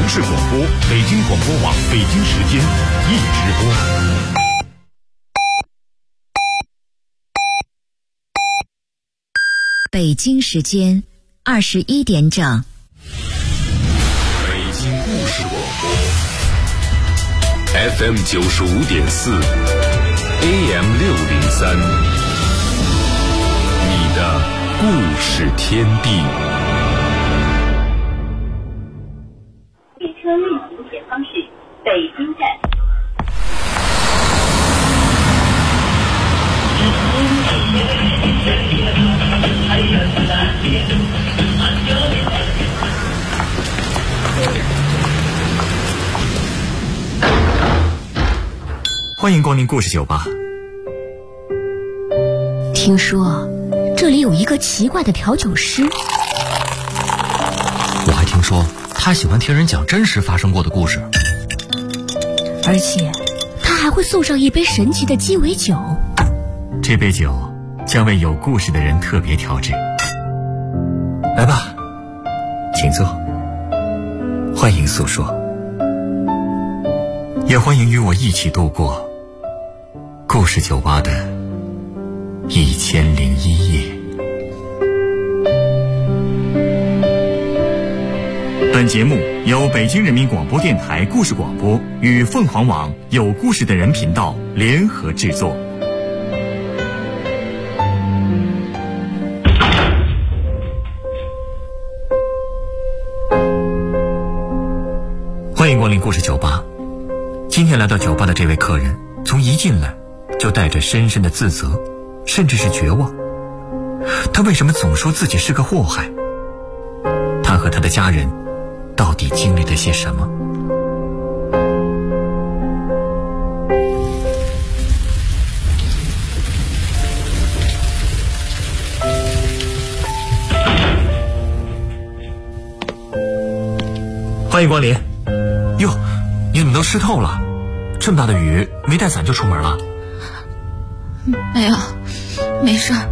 市广播，北京广播网北京时间一直播。 北京时间21点整。 北京故事广播 FM 95.4 AM 603，你的故事天地。 列车运行前方是北京站。 欢迎光临故事酒吧。 听说这里有一个奇怪的调酒师， 我还听说他喜欢听人讲真实发生过的故事， 而且他还会送上一杯神奇的鸡尾酒。 这杯酒将为有故事的人特别调制。来吧，请坐，欢迎诉说，也欢迎与我一起度过故事酒吧的1001夜。本节目由北京人民广播电台故事广播与凤凰网有故事的人频道联合制作。欢迎光临故事酒吧。今天来到酒吧的这位客人，从一进来就带着深深的自责，甚至是绝望。他为什么总说自己是个祸害？他和他的家人到底经历了些什么？欢迎光临。哟，你怎么都湿透了？这么大的雨，没带伞就出门了？ 没有，没事儿。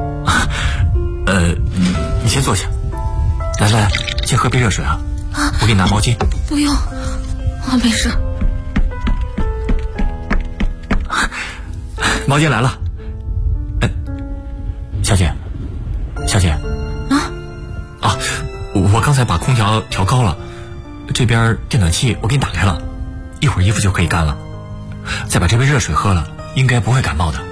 你先坐下。来，先喝杯热水啊。我给你拿毛巾。 不用，我没事。 毛巾来了。小姐。我刚才把空调调高了，这边电暖气我给你打开了，一会儿衣服就可以干了。再把这杯热水喝了，应该不会感冒的。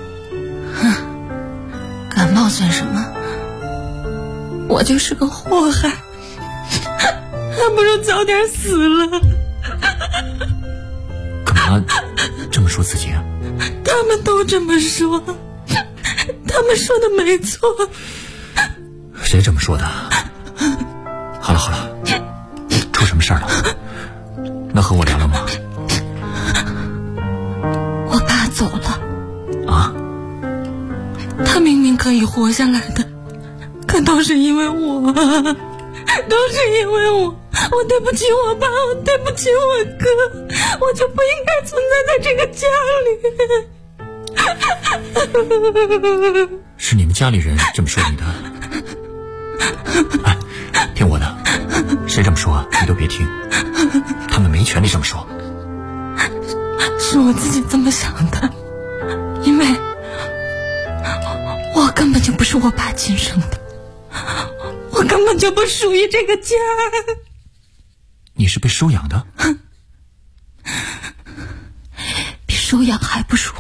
感冒算什么？我就是个祸害，还不如早点死了。 干嘛这么说自己啊？ 他们都这么说，他们说的没错。 谁这么说的？好了，出什么事儿了？能和我聊聊吗？ 我爸走了。 啊？ 他明明可以活下来的，可都是因为我，我对不起我爸，我对不起我哥，我就不应该存在这个家里。 是你们家里人这么说你的？听我的，谁这么说你都别听，他们没权利这么说。 是我自己这么想的，因为我根本就不是我爸亲生的，我根本就不属于这个家。 你是被收养的？ 比收养还不如。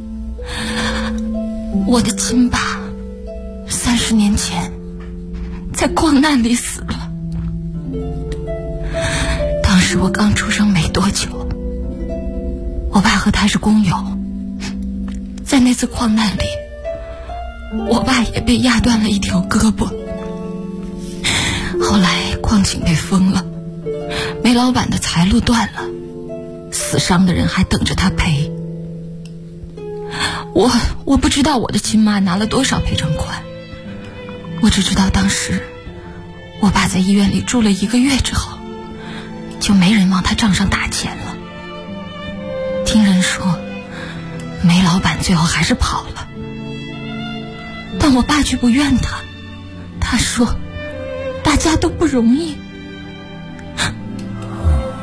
我的亲爸30年前在矿难里死了，当时我刚出生没多久。我爸和他是工友，在那次矿难里，我爸也被压断了一条胳膊。后来矿井被封了，煤老板的财路断了，死伤的人还等着他赔。我不知道我的亲妈拿了多少赔偿款，我只知道当时我爸在医院里住了1个月之后，就没人往他账上打钱了。听人说煤老板最后还是跑了，但我爸却不怨他，他说大家都不容易。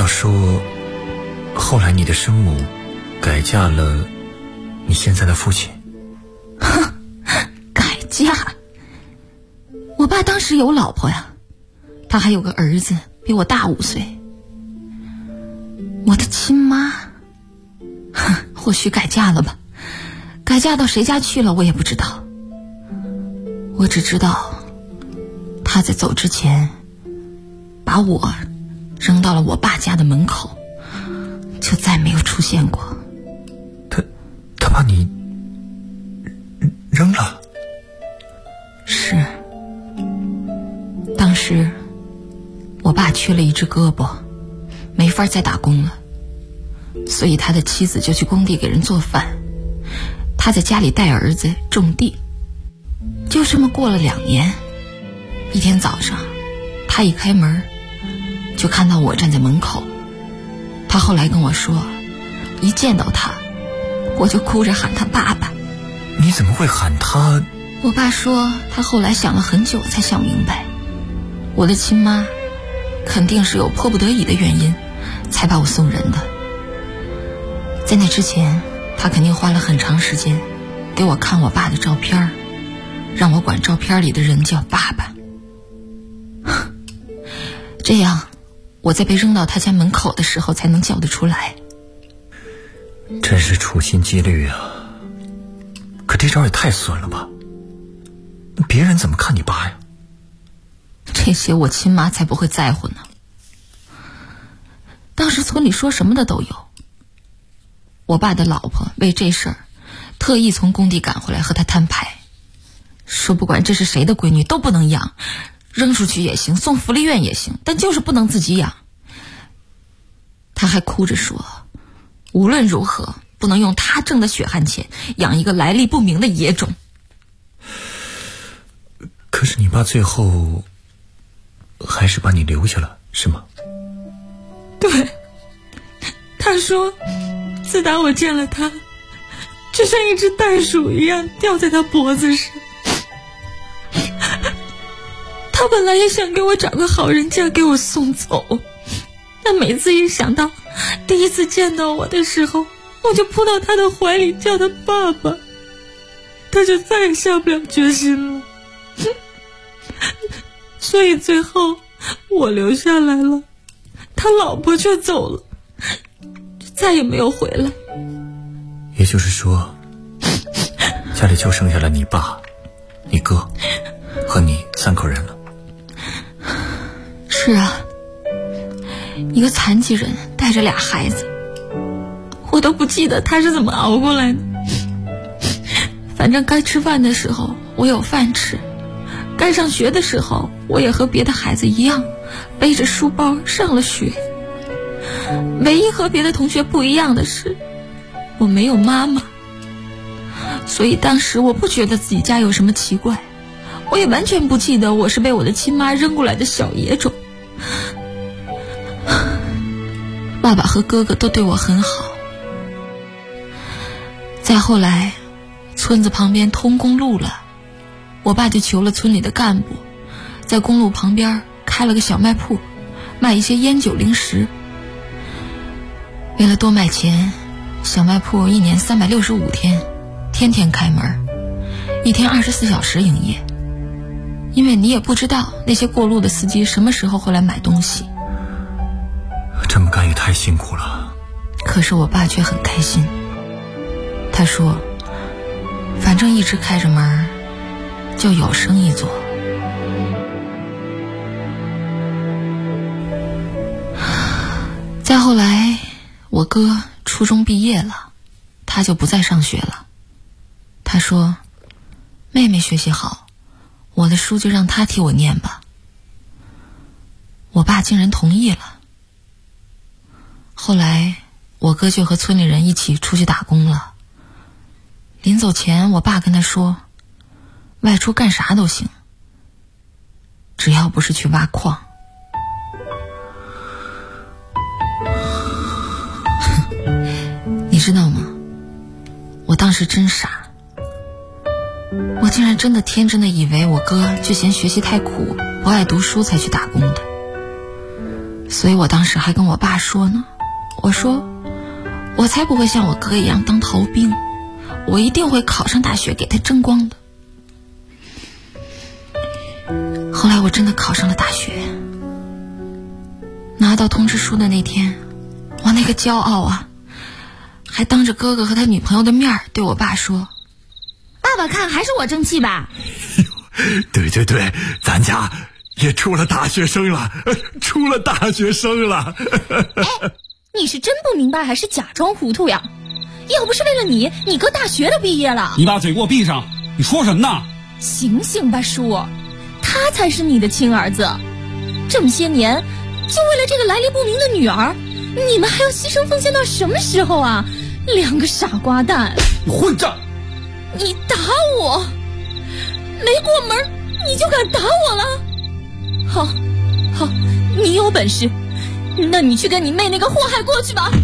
说，后来你的生母改嫁了你现在的父亲？ 哼，改嫁？我爸当时有老婆呀，他还有个儿子，比我大5岁。我的亲妈，哼，或许改嫁了吧，改嫁到谁家去了我也不知道。我只知道他在走之前把我扔到了我爸家的门口，就再没有出现过。 他把你扔了？ 是，当时我爸缺了一只胳膊，没法再打工了，所以他的妻子就去工地给人做饭，他在家里带儿子种地。就这么过了2年，一天早上他一开门就看到我站在门口。他后来跟我说，一见到他我就哭着喊他爸爸。 你怎么会喊他？ 我爸说他后来想了很久才想明白，我的亲妈肯定是有迫不得已的原因才把我送人的。在那之前他肯定花了很长时间给我看我爸的照片，让我管照片里的人叫爸爸。这样我在被扔到他家门口的时候才能叫得出来。 真是处心积虑啊，可这招也太损了吧，别人怎么看你爸呀？ 这些我亲妈才不会在乎呢。当时村里说什么的都有，我爸的老婆为这事儿特意从工地赶回来和他摊牌，说不管这是谁的闺女都不能养，扔出去也行，送福利院也行，但就是不能自己养。他还哭着说，无论如何不能用他挣的血汗钱养一个来历不明的野种。 可是你爸最后还是把你留下了，是吗？ 对，他说自打我见了他，就像一只袋鼠一样吊在他脖子上。他本来也想给我找个好人家给我送走，但每次一想到第一次见到我的时候，我就扑到他的怀里叫他爸爸，他就再也下不了决心了。所以最后我留下来了，他老婆却走了，就再也没有回来。 也就是说，家里就剩下了你爸、你哥和你3口人了。 是啊，一个残疾人带着2孩子，我都不记得他是怎么熬过来的。反正该吃饭的时候我有饭吃，该上学的时候我也和别的孩子一样背着书包上了学。唯一和别的同学不一样的是，我没有妈妈，所以当时我不觉得自己家有什么奇怪，我也完全不记得我是被我的亲妈扔过来的小野种。爸爸和哥哥都对我很好。再后来村子旁边通公路了，我爸就求了村里的干部，在公路旁边开了个小卖铺，卖一些烟酒零食。为了多卖钱，小卖铺1年365天天天开门，一天24小时营业。因为你也不知道那些过路的司机什么时候会来买东西。 这么干也太辛苦了。 可是我爸却很开心，他说反正一直开着门就有生意做。再后来我哥初中毕业了，他就不再上学了。他说妹妹学习好，我的书就让他替我念吧。我爸竟然同意了。后来我哥就和村里人一起出去打工了。临走前我爸跟他说，外出干啥都行，只要不是去挖矿。你知道吗，我当时真傻，我竟然真的天真的以为我哥就嫌学习太苦，不爱读书才去打工的。 所以我当时还跟我爸说呢，我说我才不会像我哥一样当逃兵，我一定会考上大学给他争光的。后来我真的考上了大学，拿到通知书的那天，我那个骄傲啊，还当着哥哥和他女朋友的面对我爸说：“ 爸爸看还是我争气吧。” 对对对，咱家也出了大学生了，出了大学生了。 哎，你是真不明白还是假装糊涂呀？要不是为了你，你哥大学都毕业了。 你把嘴给我闭上！你说什么呢？ 醒醒吧，叔，他才是你的亲儿子。这么些年，就为了这个来历不明的女儿，你们还要牺牲奉献到什么时候啊？两个傻瓜蛋！ 你混账！ 你打我，没过门你就敢打我了？好，你有本事，那你去跟你妹那个祸害过去吧。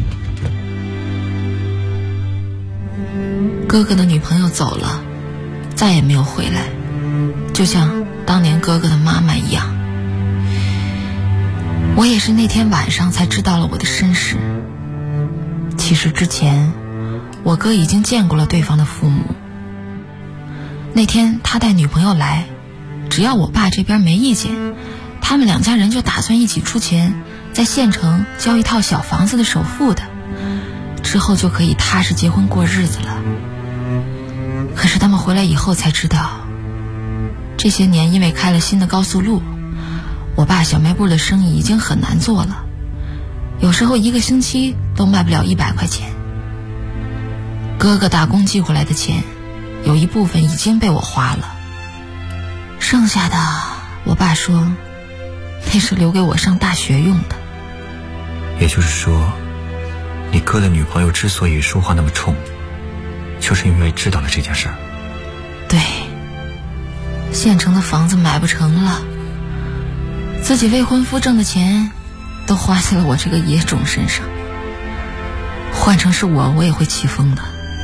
哥哥的女朋友走了，再也没有回来，就像当年哥哥的妈妈一样。我也是那天晚上才知道了我的身世。其实之前我哥已经见过了对方的父母。那天他带女朋友来，只要我爸这边没意见，他们两家人就打算一起出钱在县城交一套小房子的首付的，之后就可以踏实结婚过日子了。可是他们回来以后才知道，这些年因为开了新的高速路，我爸小卖部的生意已经很难做了，有时候1个星期都卖不了100块钱。哥哥打工寄回来的钱，有一部分已经被我花了，剩下的我爸说那是留给我上大学用的。 也就是说，你哥的女朋友之所以说话那么冲，就是因为知道了这件事儿。 对，县城的房子买不成了，自己未婚夫挣的钱都花在了我这个野种身上，换成是我也会气疯的。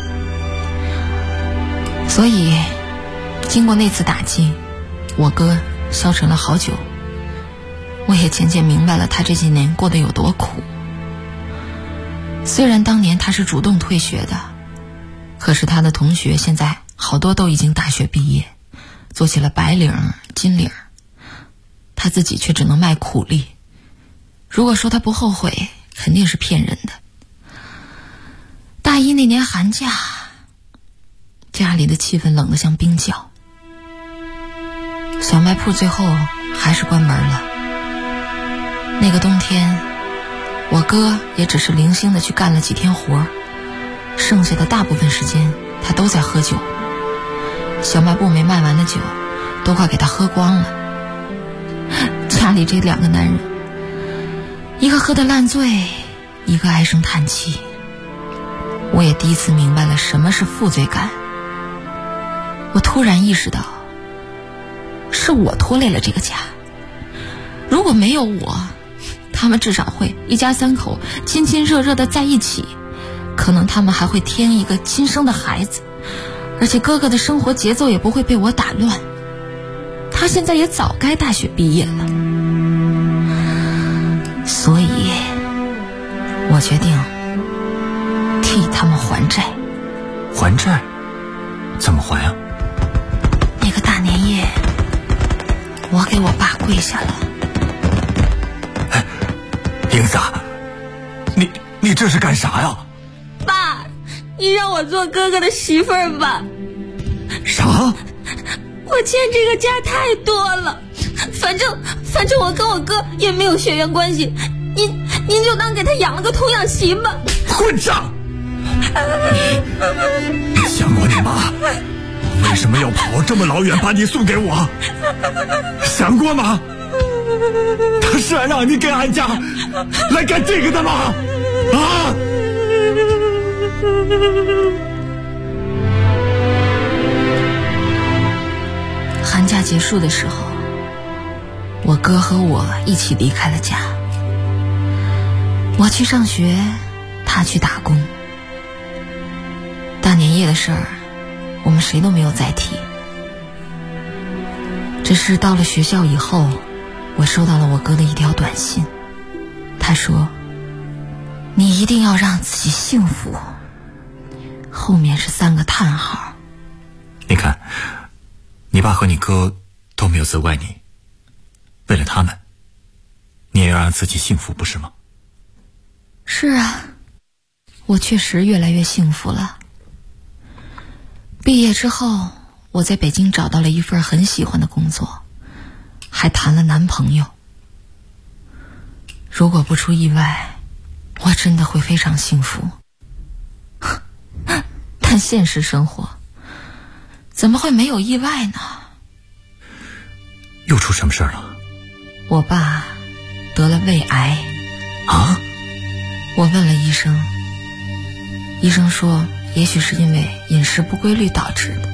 所以经过那次打击，我哥消沉了好久，我也渐渐明白了他这些年过得有多苦。虽然当年他是主动退学的，可是他的同学现在好多都已经大学毕业，做起了白领、金领，他自己却只能卖苦力。如果说他不后悔，肯定是骗人的。大一那年寒假，家里的气氛冷得像冰窖，小卖铺最后还是关门了。那个冬天，我哥也只是零星的去干了几天活，剩下的大部分时间他都在喝酒，小卖部没卖完的酒都快给他喝光了。家里这2个男人，一个喝得烂醉，一个唉声叹气。我也第一次明白了什么是负罪感。我突然意识到，是我拖累了这个家。如果没有我，他们至少会一家3口亲亲热热的在一起，可能他们还会添一个亲生的孩子，而且哥哥的生活节奏也不会被我打乱。他现在也早该大学毕业了，所以我决定替他们还债。 还债？怎么还啊？ 那个大年夜，我给我爸跪下了。 哎，英子，你这是干啥呀？ 爸，你让我做哥哥的媳妇儿吧。 啥？ 我欠这个家太多了，反正我跟我哥也没有血缘关系，您就当给他养了个童养媳吧。 混账！你想过你妈为什么要跑这么老远把你送给我？想过吗？他是让你给俺家来干这个的吗？啊！ 寒假结束的时候，我哥和我一起离开了家。我去上学，他去打工。大年夜的事儿，我们谁都没有再提。只是到了学校以后，我收到了我哥的一条短信。 他说，你一定要让自己幸福，后面是3个叹号。 你看，你爸和你哥都没有责怪你，为了他们，你也要让自己幸福，不是吗？ 是啊，我确实越来越幸福了。毕业之后，我在北京找到了一份很喜欢的工作，还谈了男朋友。如果不出意外，我真的会非常幸福。但现实生活怎么会没有意外呢？ 又出什么事儿了？ 我爸得了胃癌。 啊？ 我问了医生，医生说也许是因为饮食不规律导致的。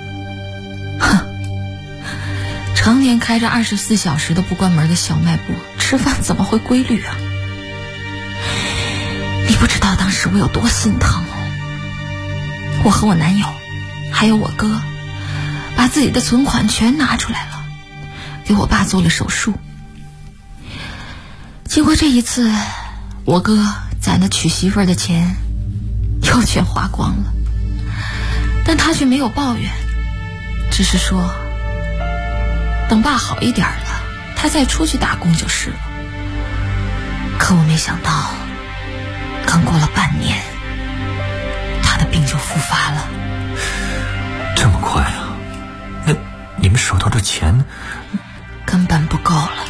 常年开着24小时都不关门的小卖部，吃饭怎么会规律啊？你不知道当时我有多心疼。我和我男友还有我哥把自己的存款全拿出来了，给我爸做了手术。结果这一次我哥攒的娶媳妇儿的钱又全花光了，但他却没有抱怨，只是说等爸好一点了，他再出去打工就是了。可我没想到，刚过了半年，他的病就复发了。 这么快啊？那你们手头的钱根本不够了。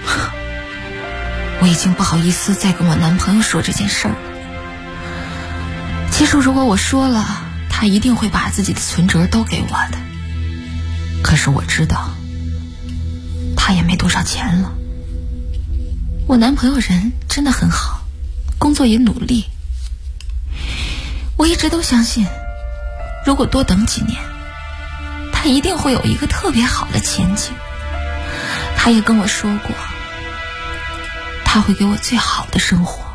我已经不好意思再跟我男朋友说这件事儿了。其实如果我说了，他一定会把自己的存折都给我的。可是我知道他也没多少钱了。我男朋友人真的很好，工作也努力。我一直都相信，如果多等几年，他一定会有一个特别好的前景。他也跟我说过，他会给我最好的生活。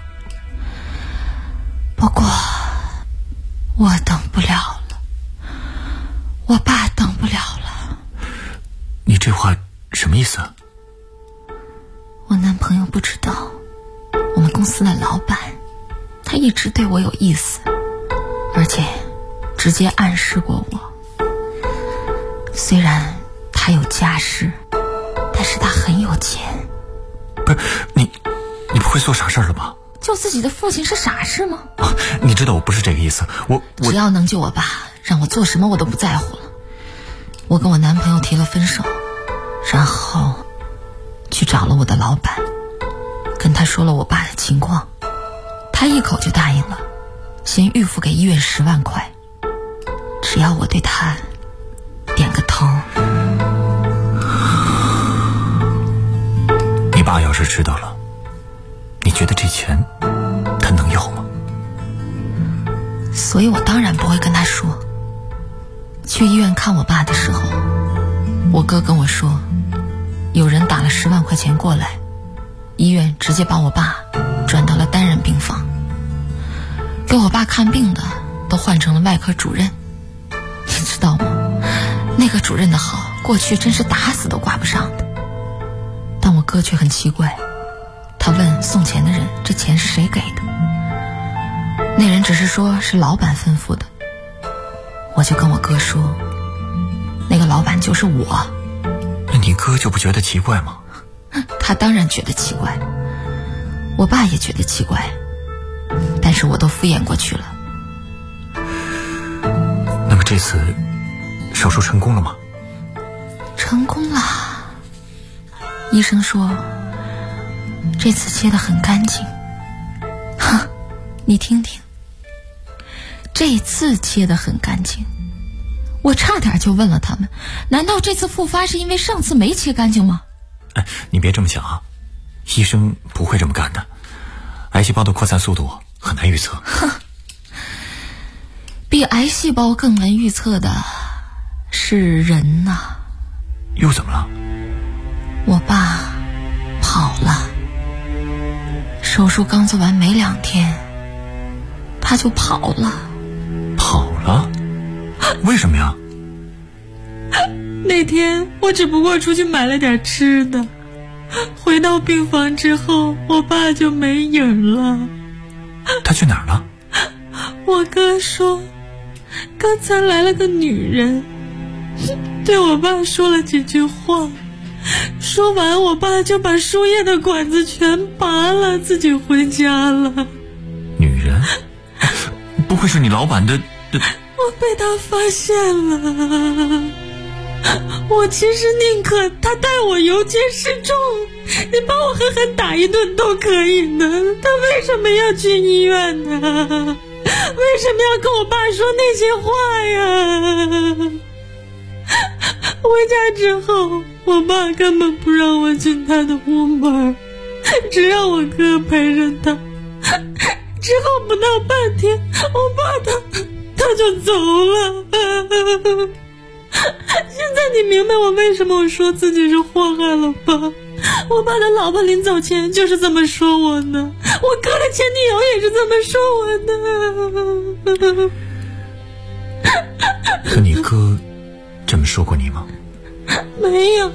不过我等不了了，我爸等不了了。 你这话什么意思啊？ 我男朋友不知道，我们公司的老板他一直对我有意思，而且直接暗示过我。虽然他有家室，但是他很有钱。 不是你不会做傻事了吧？ 救自己的父亲是傻事吗？ 你知道我不是这个意思，我只要能救我爸，让我做什么我都不在乎了。我跟我男朋友提了分手，然后去找了我的老板，跟他说了我爸的情况，他一口就答应了，先预付给医院10万块，只要我对他点个头。 你爸要是知道了，你觉得这钱他能要吗？ 所以我当然不会跟他说。去医院看我爸的时候，我哥跟我说，有人打了10万块钱过来，医院直接把我爸转到了单人病房，给我爸看病的都换成了外科主任。你知道吗？那个主任的好，过去真是打死都挂不上的。但我哥却很奇怪，他问送钱的人这钱是谁给的，那人只是说是老板吩咐的。我就跟我哥说，那个老板就是我。 那你哥就不觉得奇怪吗？ 他当然觉得奇怪，我爸也觉得奇怪，但是我都敷衍过去了。 那么这次手术成功了吗？ 成功了。医生说这次切得很干净。你听听，这次切得很干净。我差点就问了他们，难道这次复发是因为上次没切干净吗？ 哎，你别这么想啊，医生不会这么干的。癌细胞的扩散速度很难预测。 比癌细胞更难预测的是人呐。 又怎么了？ 我爸跑了，手术刚做完没2天，他就跑了。 跑了？为什么呀？ 那天我只不过出去买了点吃的， 回到病房之后，我爸就没影了。 他去哪儿了？ 我哥说，刚才来了个女人，对我爸说了几句话，说完我爸就把输液的管子全拔了，自己回家了。 女人？不会是你老板的？ 我被他发现了。我其实宁可他带我游街示众，你把我狠狠打一顿都可以呢。他为什么要去医院呢？为什么要跟我爸说那些话呀？回家之后，我爸根本不让我进他的屋门，只让我哥陪着他。之后不到半天，我爸他就走了。现在你明白我为什么我说自己是祸害了吧？我爸的老婆临走前就是这么说我呢，我哥的前女友也是这么说我的。 可你哥这么说过你吗？ 没有。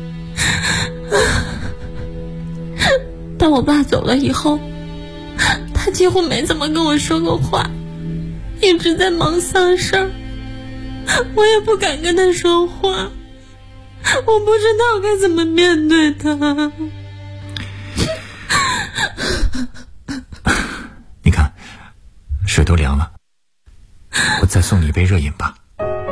当我爸走了以后，他几乎没怎么跟我说过话，一直在忙丧事儿，我也不敢跟他说话，我不知道该怎么面对他。 你看，水都凉了，我再送你一杯热饮吧。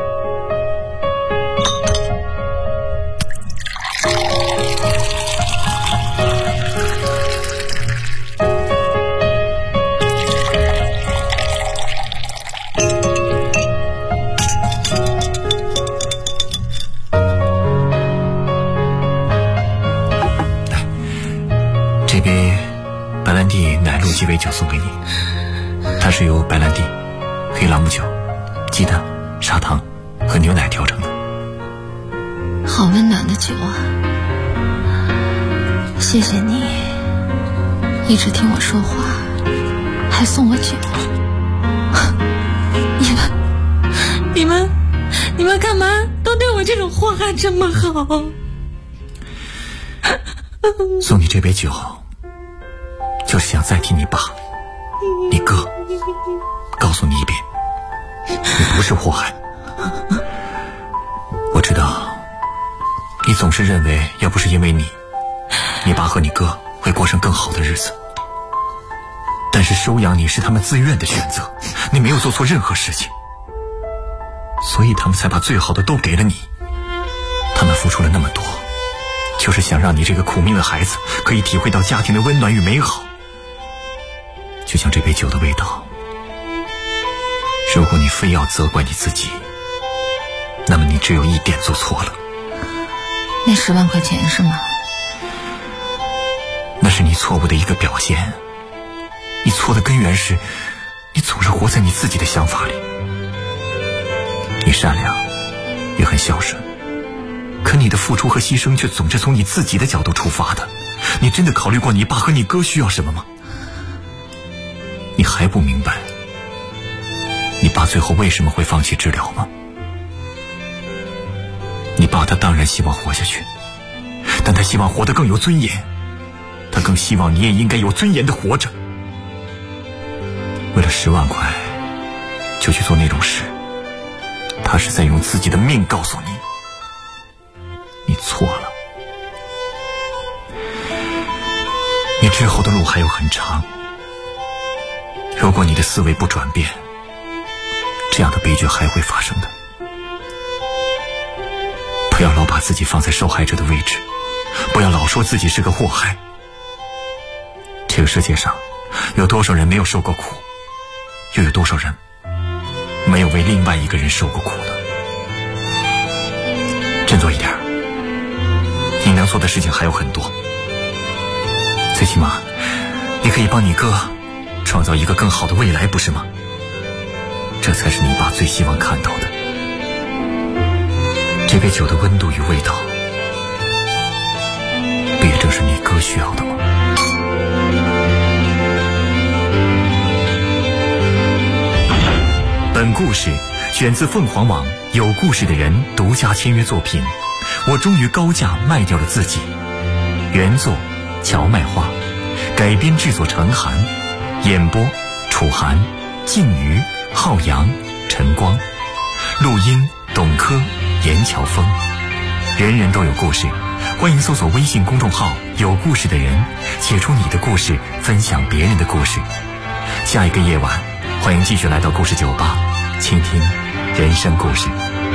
这杯白兰地奶露鸡尾酒送给你，它是由白兰地、黑朗姆酒、鸡蛋、砂糖和牛奶调成的。 好温暖的酒啊！谢谢你，一直听我说话，还送我酒。你们干嘛都对我这种祸害这么好？ 送你这杯酒，就是想再替你爸、你哥告诉你一遍，你不是祸害。我知道，你总是认为要不是因为你爸和你哥会过上更好的日子，但是收养你是他们自愿的选择，你没有做错任何事情，所以他们才把最好的都给了你。他们付出了那么多，就是想让你这个苦命的孩子可以体会到家庭的温暖与美好。就像这杯酒的味道，如果你非要责怪你自己，那么你只有一点做错了。 那10万块钱是吗？ 那是你错误的一个表现。你错的根源是，你总是活在你自己的想法里。你善良，也很孝顺，可你的付出和牺牲却总是从你自己的角度出发的。你真的考虑过你爸和你哥需要什么吗？你还不明白你爸最后为什么会放弃治疗吗？你爸他当然希望活下去，但他希望活得更有尊严，他更希望你也应该有尊严地活着。为了10万块就去做那种事，他是在用自己的命告诉你，你错了。你之后的路还有很长，如果你的思维不转变，这样的悲剧还会发生的。不要老把自己放在受害者的位置，不要老说自己是个祸害。这个世界上有多少人没有受过苦，又有多少人没有为另外一个人受过苦呢？振作一点，你能做的事情还有很多，最起码你可以帮你哥创造一个更好的未来，不是吗？这才是你爸最希望看到的。这杯酒的温度与味道，不也正是你哥需要的吗？本故事选自凤凰网有故事的人独家签约作品《我终于高价卖掉了自己》， 原作荞麦花，改编制作陈寒，演播楚寒、静瑜、浩洋、陈光，录音董珂、严乔峰。人人都有故事，欢迎搜索微信公众号有故事的人，写出你的故事，分享别人的故事。下一个夜晚，欢迎继续来到故事酒吧，倾听人生故事。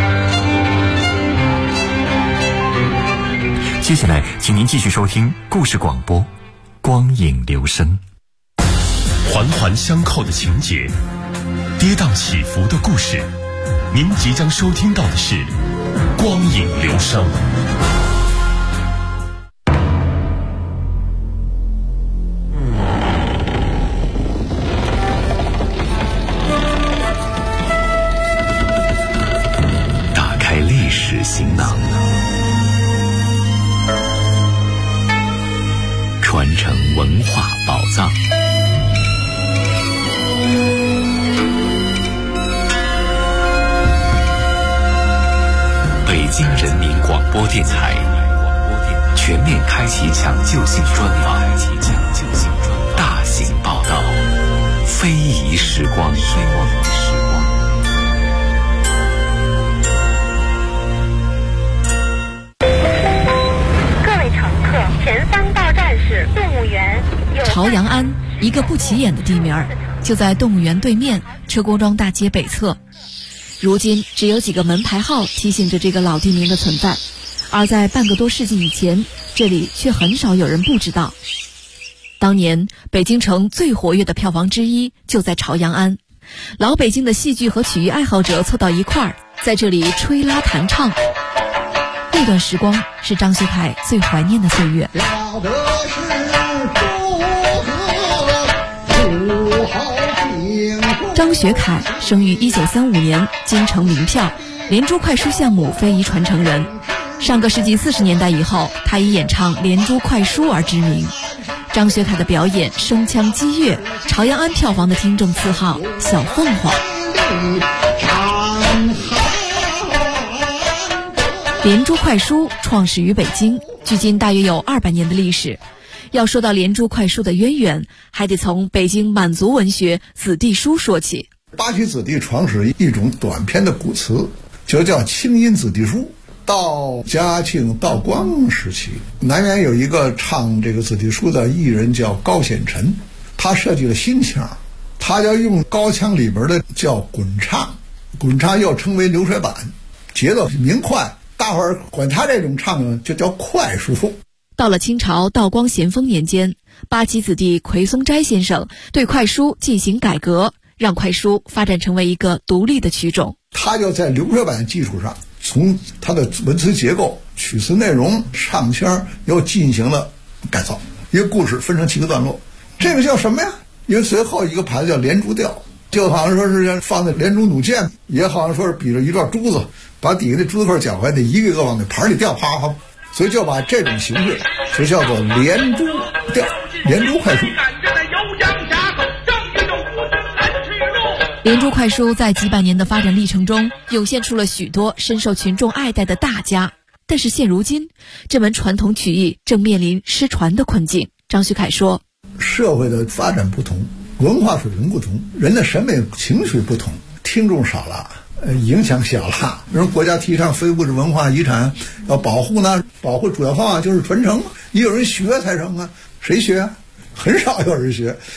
接下来请您继续收听故事广播，光影留声。 环环相扣的情节，跌宕起伏的故事，您即将收听到的是光影留声。打开历史行囊，传承文化宝藏。北京人民广播电台全面开启抢救性专访，大型报道，非遗时光。 各位乘客，前方到站是动物园。 朝阳庵，一个不起眼的地名，就在动物园对面车公庄大街北侧。如今只有几个门牌号提醒着这个老地名的存在，而在半个多世纪以前，这里却很少有人不知道。当年北京城最活跃的票房之一就在朝阳庵，老北京的戏剧和曲艺爱好者凑到一块儿，在这里吹拉弹唱。那段时光是张学凯最怀念的岁月。张学凯生于1935年，京城名票，连珠快书项目非遗传承人。上个世纪40年代以后，他以演唱连珠快书而知名。张学凯的表演声腔激越，朝阳庵票房的听众赐号小凤凰。连珠快书创始于北京，距今大约有200年的历史。要说到连珠快书的渊源，还得从北京满族文学子弟书说起。 八旗子弟创始一种短篇的古词，就叫清音子弟书。到嘉庆、道光时期，南园有一个唱这个子弟书的艺人叫高显臣，他设计了新腔，他要用高腔里边的叫滚唱，滚唱又称为流水板，节奏明快，大伙儿管他这种唱就叫快书。 到了清朝道光咸丰年间，八旗子弟奎松斋先生对快书进行改革，让快书发展成为一个独立的曲种。 他就在流水板基础上，从他的文词结构、曲词内容、唱腔又进行了改造。一个故事分成7个段落，这个叫什么呀？因为随后一个牌子叫连珠调，就好像说是放在连珠弩箭，也好像说是比着一段珠子，把底下的珠子块搅回来，得一个一个往那盘里掉，啪啪。所以就把这种形式就叫做连珠调、连珠快书。 连珠快书在几百年的发展历程中，涌现出了许多深受群众爱戴的大家。但是现如今，这门传统曲艺正面临失传的困境。张学凯说， 社会的发展不同，文化水平不同，人的审美情绪不同，听众少了，影响小了。人国家提倡非物质文化遗产要保护呢，保护主要方法就是传承，也有人学才成啊。谁学啊？很少有人学。